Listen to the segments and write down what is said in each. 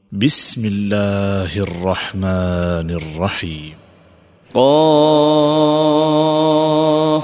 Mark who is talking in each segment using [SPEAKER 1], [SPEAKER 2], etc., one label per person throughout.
[SPEAKER 1] بسم الله الرحمن الرحيم.
[SPEAKER 2] قاف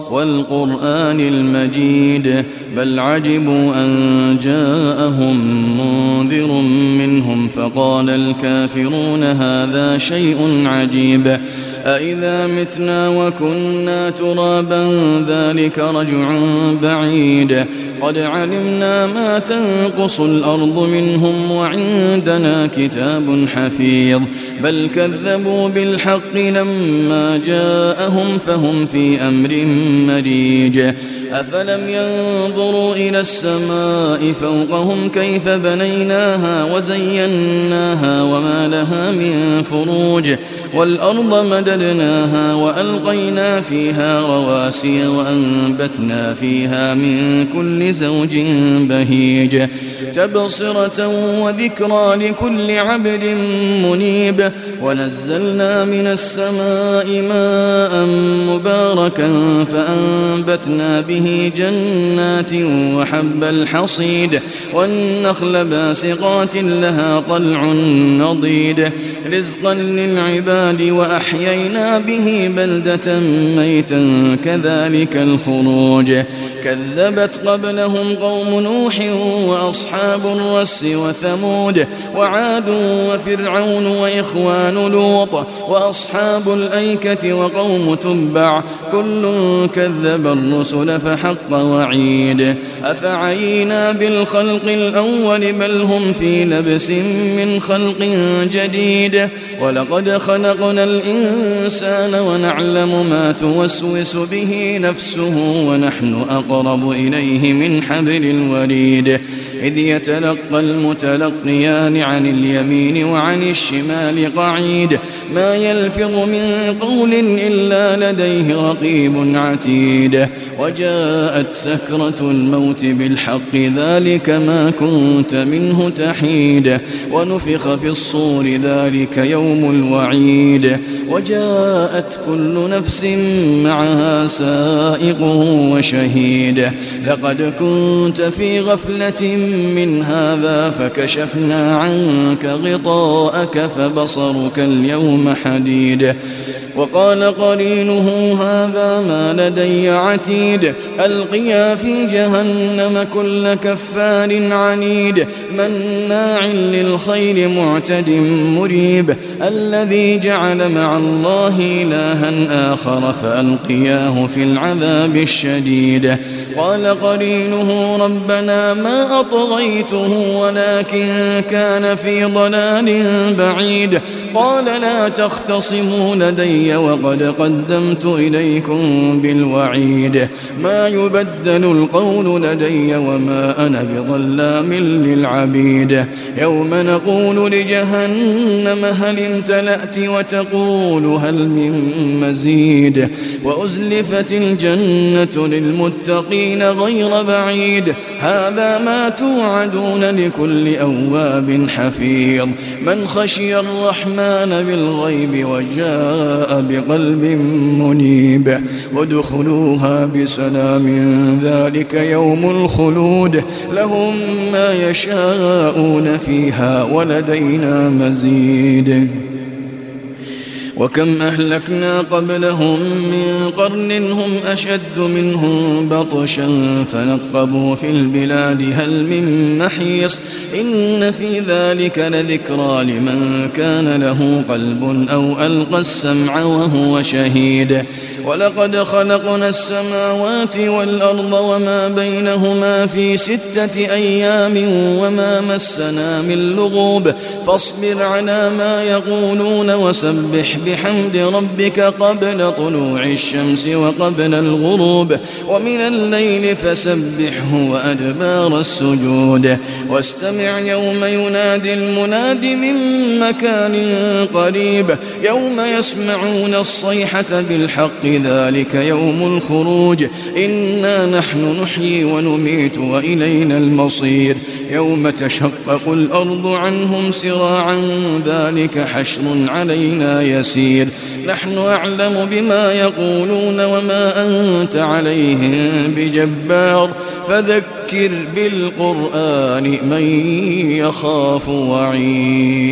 [SPEAKER 2] والقرآن المجيد بل عجبوا أن جاءهم منذر منهم فقال الكافرون هذا شيء عجيب أإذا متنا وكنا ترابا ذلك رجع بعيد قد علمنا ما تنقص الأرض منهم وعندنا كتاب حفيظ بل كذبوا بالحق لما جاءهم فهم في أمر مريج أفلم ينظروا إلى السماء فوقهم كيف بنيناها وزيناها وما لها من فروج والأرض مددناها وألقينا فيها رواسي وأنبتنا فيها من كل زوج بهيج تبصرة وذكرى لكل عبد منيب ونزلنا من السماء ماء مباركا فأنبتنا به جنات وحب الحصيد والنخل باسقات لها طلع نضيد رزقا للعباد وأحيينا به بلدة ميتا كذلك الخروج كذبت قبلهم قوم نوح وأصحاب الرس وثمود وعاد وفرعون وإخوان لوط وأصحاب الأيكة وقوم تبع كل كذب الرسل فحق وعيد أفعينا بالخلق الأول بل هم في لبس من خلق جديد ولقد خلقنا الإنسان ونعلم ما توسوس به نفسه ونحن أقرب إليه من حبل الوريد إذ يتلقى المتلقيان عن اليمين وعن الشمال قعيد ما يلفظ من قول إلا لديه رقيب عتيد وجاءت سكرة الموت بالحق ذلك ما كنت منه تحيد ونفخ في الصور ذلك يوم الوعيد وجاءت كل نفس معها سائق وشهيد لقد كنت في غفلة من هذا فكشفنا عنك غطاءك فبصرك اليوم حديد وقال قرينه هذا ما لدي عتيد ألقيا في جهنم كل كفار عنيد مناع للخير معتد مريب الذي جعل مع الله إلها آخر فألقياه في العذاب الشديد قال قرينه ربنا ما أطغيته ولكن كان في ضلال بعيد قال لا تختصموا لدي وقد قدمت إليكم بالوعيد ما يبدل القول لدي وما أنا بظلام للعبيد يوم نقول لجهنم هل امتلأت وتقول هل من مزيد وأزلفت الجنة للمتقين غير بعيد هذا ما توعدون لكل أواب حفيظ من خشي الرحمن بالغيب وجاء بقلب منيب وادخلوها بسلام ذلك يوم الخلود لهم ما يشاءون فيها ولدينا مزيد وكم أهلكنا قبلهم من قرن هم أشد منهم بطشا فنقبوا في البلاد هل من محيص إن في ذلك لذكرى لمن كان له قلب أو ألقى السمع وهو شهيد ولقد خلقنا السماوات والأرض وما بينهما في 6 أيام وما مسنا من لغوب فاصبر على ما يقولون وسبح بحمد ربك قبل طلوع الشمس وقبل الغروب ومن الليل فسبحه وأدبار السجود واستمع يوم ينادي المناد من مكان قريب يوم يسمعون الصيحة بالحق ذلك يوم الخروج إنا نحن نحيي ونميت وإلينا المصير يوم تشقق الأرض عنهم سراعا ذلك حشر علينا يسير نحن أعلم بما يقولون وما أنت عليهم بجبار فذكر فذكر بالقرآن من يخاف وعيد.